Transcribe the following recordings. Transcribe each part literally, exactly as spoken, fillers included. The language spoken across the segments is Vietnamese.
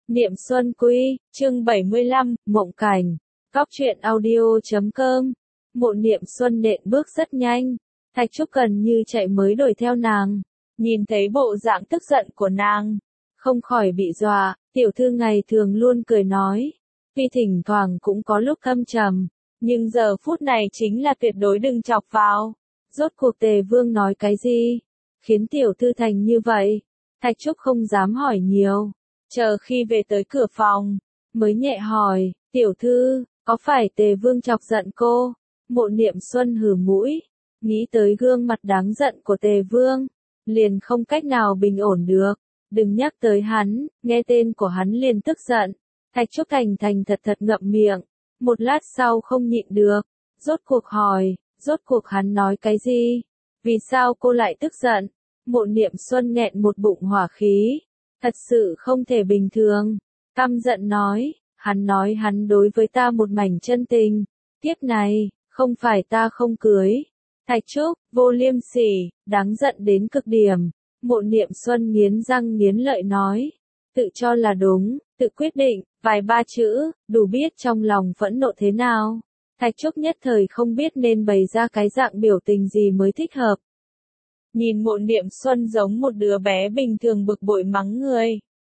Niệm Xuân Quy, chương bảy mươi lăm, Mộng Cảnh, Cóc truyện audio chấm com. Mộ Niệm Xuân nện bước rất nhanh, Thạch Trúc gần như chạy mới đuổi theo nàng, nhìn thấy bộ dạng tức giận của nàng, không khỏi bị dọa. Tiểu thư ngày thường luôn cười nói, tuy thỉnh thoảng cũng có lúc thâm trầm, nhưng giờ phút này chính là tuyệt đối đừng chọc vào. Rốt cuộc Tề Vương nói cái gì, khiến tiểu thư thành như vậy? Thạch Trúc không dám hỏi nhiều, chờ khi về tới cửa phòng, mới nhẹ hỏi, tiểu thư, có phải Tề Vương chọc giận cô? Mộ Niệm Xuân hừ mũi, nghĩ tới gương mặt đáng giận của Tề Vương, liền không cách nào bình ổn được. Đừng nhắc tới hắn, nghe tên của hắn liền tức giận. Thạch Trúc thành thành thật thật ngậm miệng, một lát sau không nhịn được, rốt cuộc hỏi, rốt cuộc hắn nói cái gì? Vì sao cô lại tức giận? Mộ Niệm Xuân nghẹn một bụng hỏa khí, thật sự không thể bình thường, căm giận nói, hắn nói hắn đối với ta một mảnh chân tình, kiếp này, không phải ta không cưới. Thạch Trúc, vô liêm sỉ, đáng giận đến cực điểm. Mộ Niệm Xuân nghiến răng nghiến lợi nói, tự cho là đúng, tự quyết định, vài ba chữ, đủ biết trong lòng phẫn nộ thế nào. Thạch Trúc nhất thời không biết nên bày ra cái dạng biểu tình gì mới thích hợp. Nhìn Mộ Niệm Xuân giống một đứa bé bình thường bực bội mắng người.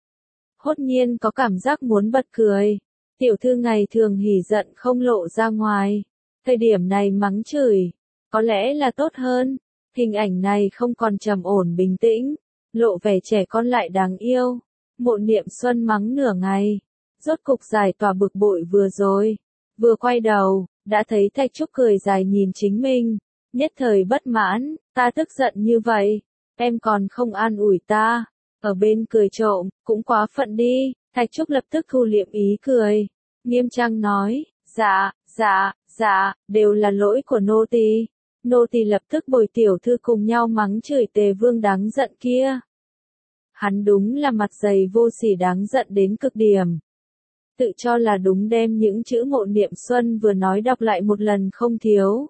Hốt nhiên có cảm giác muốn bật cười. Tiểu thư ngày thường hỉ giận không lộ ra ngoài. Thời điểm này mắng chửi, có lẽ là tốt hơn. Hình ảnh này không còn trầm ổn bình tĩnh, lộ vẻ trẻ con lại đáng yêu. Mộ Niệm Xuân mắng nửa ngày, rốt cục giải tỏa bực bội vừa rồi. Vừa quay đầu, đã thấy Thạch Trúc cười dài nhìn chính mình, nhất thời bất mãn, ta tức giận như vậy, em còn không an ủi ta, ở bên cười trộm, cũng quá phận đi. Thạch Trúc lập tức thu liệm ý cười, nghiêm trang nói, dạ, dạ, dạ, đều là lỗi của nô tỳ. Nô tỳ lập tức bồi tiểu thư cùng nhau mắng chửi Tề Vương đáng giận kia. Hắn đúng là mặt dày vô sỉ đáng giận đến cực điểm. Tự cho là đúng đem những chữ Mộ Niệm Xuân vừa nói đọc lại một lần không thiếu.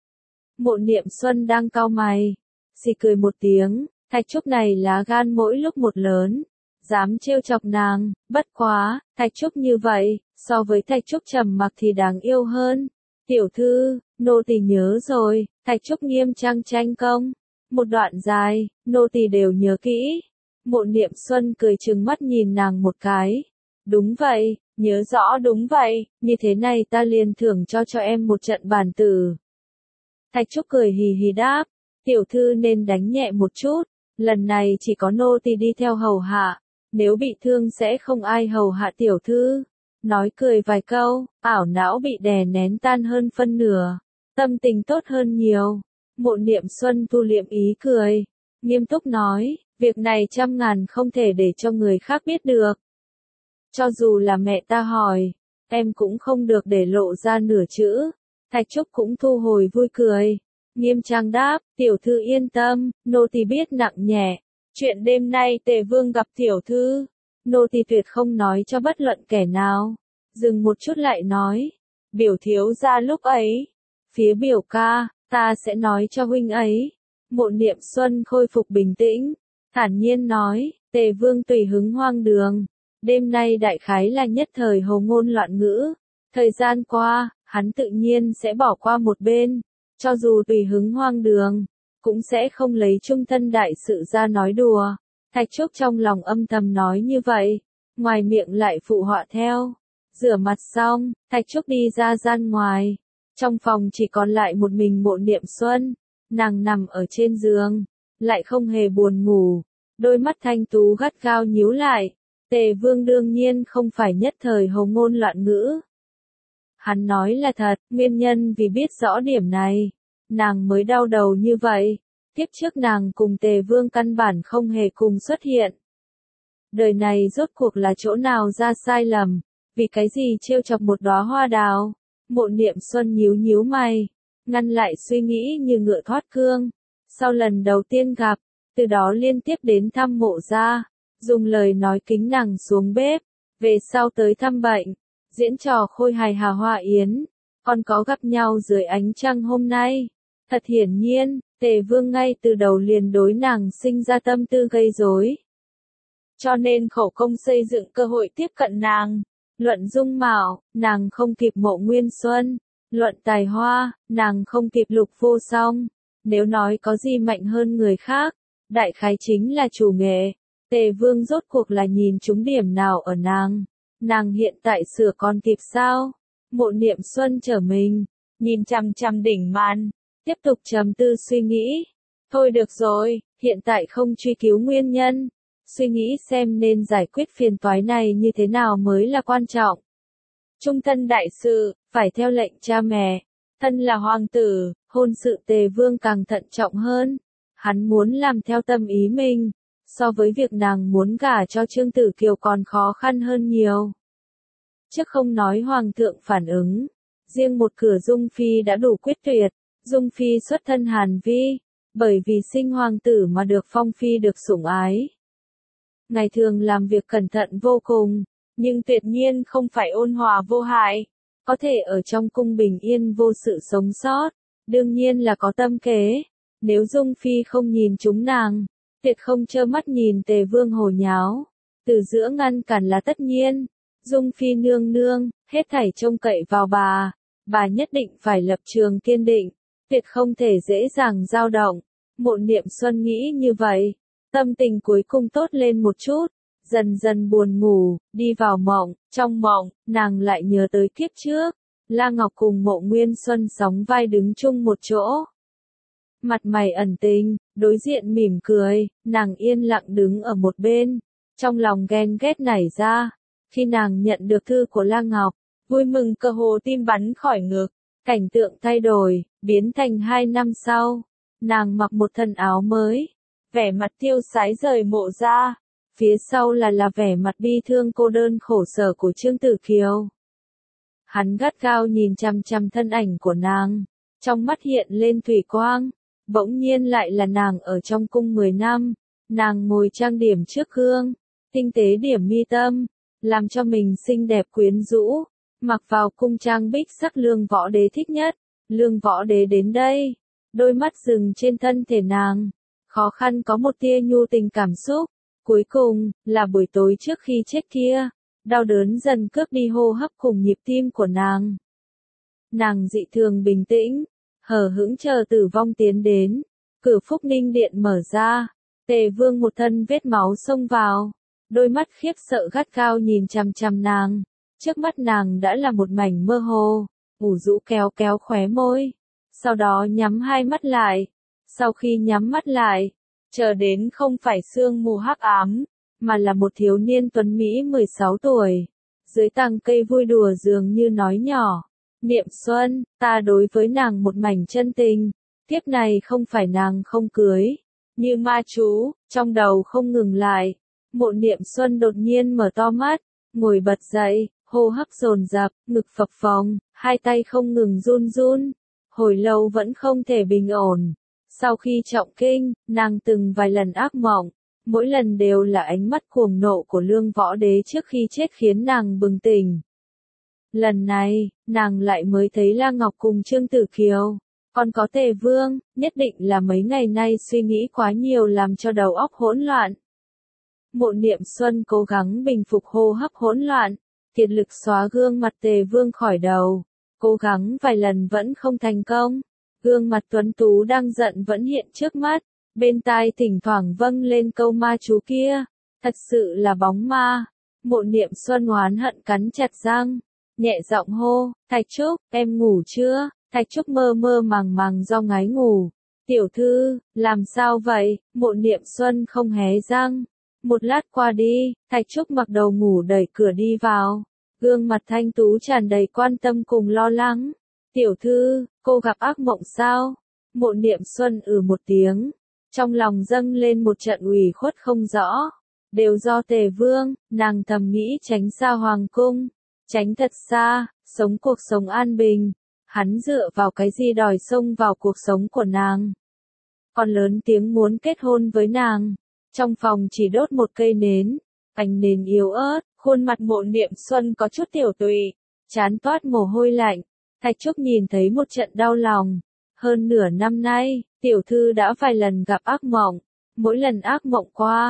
Mộ Niệm Xuân đang cau mày, xì cười một tiếng, Thạch Trúc này lá gan mỗi lúc một lớn, dám trêu chọc nàng, bất quá, Thạch Trúc như vậy, so với Thạch Trúc trầm mặc thì đáng yêu hơn. Tiểu thư, nô tỳ nhớ rồi. Thạch Trúc nghiêm trang tranh công, một đoạn dài, nô tỳ đều nhớ kỹ. Mộ Niệm Xuân cười trừng mắt nhìn nàng một cái. Đúng vậy, nhớ rõ đúng vậy, như thế này ta liền thưởng cho cho em một trận bản tử. Thạch Trúc cười hì hì đáp, tiểu thư nên đánh nhẹ một chút, lần này chỉ có nô tỳ đi theo hầu hạ, nếu bị thương sẽ không ai hầu hạ tiểu thư. Nói cười vài câu, ảo não bị đè nén tan hơn phân nửa. Tâm tình tốt hơn nhiều. Mộ Niệm Xuân thu liệm ý cười, nghiêm túc nói, việc này trăm ngàn không thể để cho người khác biết được. Cho dù là mẹ ta hỏi, em cũng không được để lộ ra nửa chữ. Thạch Trúc cũng thu hồi vui cười, nghiêm trang đáp, tiểu thư yên tâm, nô tỳ biết nặng nhẹ. Chuyện đêm nay Tề Vương gặp tiểu thư, nô tỳ tuyệt không nói cho bất luận kẻ nào. Dừng một chút lại nói, biểu thiếu gia lúc ấy. Phía biểu ca, ta sẽ nói cho huynh ấy. Mộ Niệm Xuân khôi phục bình tĩnh, thản nhiên nói, Tề Vương tùy hứng hoang đường. Đêm nay đại khái là nhất thời hồ ngôn loạn ngữ. Thời gian qua, hắn tự nhiên sẽ bỏ qua một bên. Cho dù tùy hứng hoang đường, cũng sẽ không lấy trung thân đại sự ra nói đùa. Thạch Trúc trong lòng âm thầm nói như vậy, ngoài miệng lại phụ họa theo. Rửa mặt xong, Thạch Trúc đi ra gian ngoài. Trong phòng chỉ còn lại một mình Mộ Niệm Xuân, nàng nằm ở trên giường, lại không hề buồn ngủ, đôi mắt thanh tú gắt gao nhíu lại. Tề Vương đương nhiên không phải nhất thời hồ ngôn loạn ngữ. Hắn nói là thật, nguyên nhân vì biết rõ điểm này, nàng mới đau đầu như vậy. Tiếp trước nàng cùng Tề Vương căn bản không hề cùng xuất hiện. Đời này rốt cuộc là chỗ nào ra sai lầm, vì cái gì trêu chọc một đóa hoa đào? Mộ Niệm Xuân nhíu nhíu mày, ngăn lại suy nghĩ như ngựa thoát cương. Sau lần đầu tiên gặp, từ đó liên tiếp đến thăm mộ gia, dùng lời nói kính nàng xuống bếp, về sau tới thăm bệnh, diễn trò khôi hài hà hoa yến, còn có gặp nhau dưới ánh trăng hôm nay. Thật hiển nhiên, Tề Vương ngay từ đầu liền đối nàng sinh ra tâm tư gây rối. cho nên khổ công xây dựng cơ hội tiếp cận nàng. Luận dung mạo, nàng không kịp Mộ Nguyên Xuân. Luận tài hoa, nàng không kịp Lục Vô Song. Nếu nói có gì mạnh hơn người khác, đại khái chính là chủ nghệ. Tề Vương rốt cuộc là nhìn trúng điểm nào ở nàng. Nàng hiện tại sửa còn kịp sao? Mộ Niệm Xuân trở mình, nhìn chằm chằm đỉnh màn, tiếp tục trầm tư suy nghĩ. Thôi được rồi, hiện tại không truy cứu nguyên nhân. Suy nghĩ xem nên giải quyết phiền toái này như thế nào mới là quan trọng. Trung thân đại sự, phải theo lệnh cha mẹ. Thân là hoàng tử, hôn sự Tề Vương càng thận trọng hơn. Hắn muốn làm theo tâm ý mình, so với việc nàng muốn gả cho Trương Tử Kiều còn khó khăn hơn nhiều. Trước không nói hoàng thượng phản ứng, riêng một cửa Dung Phi đã đủ quyết tuyệt. Dung Phi xuất thân Hàn Vi, bởi vì sinh hoàng tử mà được phong phi được sủng ái. Ngày thường làm việc cẩn thận vô cùng, nhưng tuyệt nhiên không phải ôn hòa vô hại, có thể ở trong cung bình yên vô sự sống sót, đương nhiên là có tâm kế. Nếu Dung Phi không nhìn chúng nàng, tuyệt không trơ mắt nhìn Tề Vương hồ nháo, từ giữa ngăn cản là tất nhiên. Dung Phi nương nương, hết thảy trông cậy vào bà, bà nhất định phải lập trường kiên định, tuyệt không thể dễ dàng dao động. Mộ Niệm Xuân nghĩ như vậy, tâm tình cuối cùng tốt lên một chút, dần dần buồn ngủ, đi vào mộng. Trong mộng, nàng lại nhớ tới kiếp trước, La Ngọc cùng Mộ Nguyên Xuân sóng vai đứng chung một chỗ. Mặt mày ẩn tình, đối diện mỉm cười, nàng yên lặng đứng ở một bên, trong lòng ghen ghét nảy ra. Khi nàng nhận được thư của La Ngọc, vui mừng cơ hồ tim bắn khỏi ngực, cảnh tượng thay đổi, biến thành hai năm sau. Nàng mặc một thân áo mới, vẻ mặt tiêu sái rời mộ ra, phía sau là là vẻ mặt bi thương cô đơn khổ sở của Trương Tử Kiều. Hắn gắt gao nhìn chằm chằm thân ảnh của nàng, trong mắt hiện lên thủy quang, bỗng nhiên lại là nàng ở trong cung mười năm, nàng ngồi trang điểm trước gương, tinh tế điểm mi tâm, làm cho mình xinh đẹp quyến rũ, mặc vào cung trang bích sắc Lương Võ Đế thích nhất. Lương Võ Đế đến đây, đôi mắt dừng trên thân thể nàng, khó khăn có một tia nhu tình cảm xúc. Cuối cùng, là buổi tối trước khi chết kia, đau đớn dần cướp đi hô hấp cùng nhịp tim của nàng. Nàng dị thường bình tĩnh, hờ hững chờ tử vong tiến đến, cửa Phúc Ninh Điện mở ra, Tề Vương một thân vết máu xông vào, đôi mắt khiếp sợ gắt gao nhìn chằm chằm nàng, trước mắt nàng đã là một mảnh mơ hồ, ủ rũ kéo kéo khóe môi, sau đó nhắm hai mắt lại, sau khi nhắm mắt lại, chờ đến không phải sương mù hắc ám, mà là một thiếu niên tuấn Mỹ mười sáu tuổi, dưới tàng cây vui đùa dường như nói nhỏ, Niệm Xuân, ta đối với nàng một mảnh chân tình, tiếp này không phải nàng không cưới, như ma chú, trong đầu không ngừng lại. Mộ Niệm Xuân đột nhiên mở to mắt, ngồi bật dậy, hô hấp dồn dập, ngực phập phồng, hai tay không ngừng run run, hồi lâu vẫn không thể bình ổn. Sau khi trọng kinh, nàng từng vài lần ác mộng, mỗi lần đều là ánh mắt cuồng nộ của Lương Võ Đế trước khi chết khiến nàng bừng tỉnh. Lần này, nàng lại mới thấy La Ngọc cùng Trương Tử Kiều, còn có Tề Vương, nhất định là mấy ngày nay suy nghĩ quá nhiều làm cho đầu óc hỗn loạn. Mộ Niệm Xuân cố gắng bình phục hô hấp hỗn loạn, kiệt lực xóa gương mặt Tề Vương khỏi đầu, cố gắng vài lần vẫn không thành công. Gương mặt tuấn tú đang giận vẫn hiện trước mắt, bên tai thỉnh thoảng vâng lên câu ma chú kia, thật sự là bóng ma. Mộ Niệm Xuân oán hận cắn chặt răng, nhẹ giọng hô, Thạch Trúc, em ngủ chưa? Thạch Trúc mơ mơ màng màng do ngái ngủ. Tiểu thư, làm sao vậy? Mộ Niệm Xuân không hé răng. Một lát qua đi, Thạch Trúc mặc đầu ngủ đẩy cửa đi vào, gương mặt thanh tú tràn đầy quan tâm cùng lo lắng. Tiểu thư, cô gặp ác mộng sao? Mộ Niệm Xuân ừ một tiếng, trong lòng dâng lên một trận ủy khuất không rõ. Đều do Tề Vương, nàng thầm nghĩ tránh xa hoàng cung, tránh thật xa, sống cuộc sống an bình. Hắn dựa vào cái gì đòi xông vào cuộc sống của nàng? Còn lớn tiếng muốn kết hôn với nàng. Trong phòng chỉ đốt một cây nến, ánh nến yếu ớt, khuôn mặt Mộ Niệm Xuân có chút tiểu tụy, chán toát mồ hôi lạnh. Thạch Trúc nhìn thấy một trận đau lòng. Hơn nửa năm nay, tiểu thư đã vài lần gặp ác mộng, mỗi lần ác mộng qua,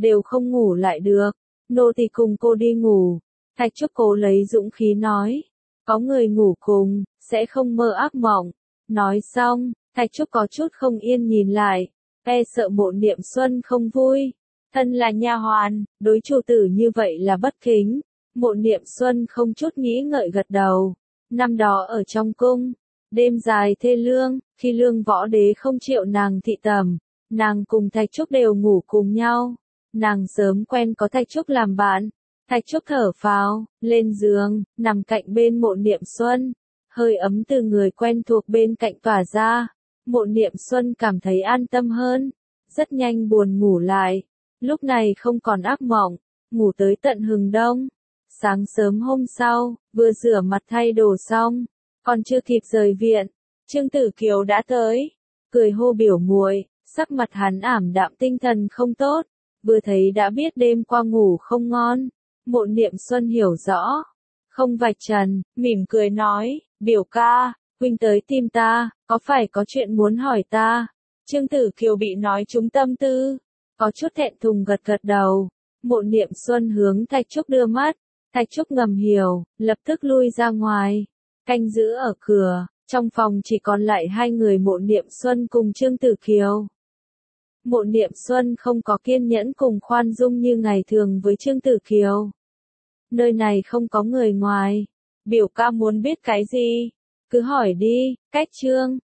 đều không ngủ lại được. Nô tỳ cùng cô đi ngủ. Thạch Trúc cố lấy dũng khí nói. Có người ngủ cùng, sẽ không mơ ác mộng. Nói xong, Thạch Trúc có chút không yên nhìn lại, e sợ Mộ Niệm Xuân không vui. Thân là nha hoàn, đối chủ tử như vậy là bất kính. Mộ Niệm Xuân không chút nghĩ ngợi gật đầu. Năm đó ở trong cung, đêm dài thê lương, khi Lương Võ Đế không chịu nàng thị tẩm, nàng cùng Thạch Trúc đều ngủ cùng nhau. Nàng sớm quen có Thạch Trúc làm bạn. Thạch Trúc thở phào, lên giường, nằm cạnh bên Mộ Niệm Xuân. Hơi ấm từ người quen thuộc bên cạnh tỏa ra. Mộ Niệm Xuân cảm thấy an tâm hơn. Rất nhanh buồn ngủ lại. Lúc này không còn ác mộng, ngủ tới tận hừng đông. Sáng sớm hôm sau, vừa rửa mặt thay đồ xong, còn chưa kịp rời viện, Trương Tử Kiều đã tới, cười hô biểu muội, sắc mặt hắn ảm đạm tinh thần không tốt, vừa thấy đã biết đêm qua ngủ không ngon. Mộ Niệm Xuân hiểu rõ, không vạch trần, mỉm cười nói, biểu ca, huynh tới tìm ta, có phải có chuyện muốn hỏi ta? Trương Tử Kiều bị nói trúng tâm tư, có chút thẹn thùng gật gật đầu. Mộ Niệm Xuân hướng Thạch Trúc đưa mắt, Thạch Trúc ngầm hiểu, lập tức lui ra ngoài, canh giữ ở cửa, trong phòng chỉ còn lại hai người Mộ Niệm Xuân cùng Trương Tử Kiều. Mộ Niệm Xuân không có kiên nhẫn cùng khoan dung như ngày thường với Trương Tử Kiều. Nơi này không có người ngoài, biểu ca muốn biết cái gì, cứ hỏi đi, cách Trương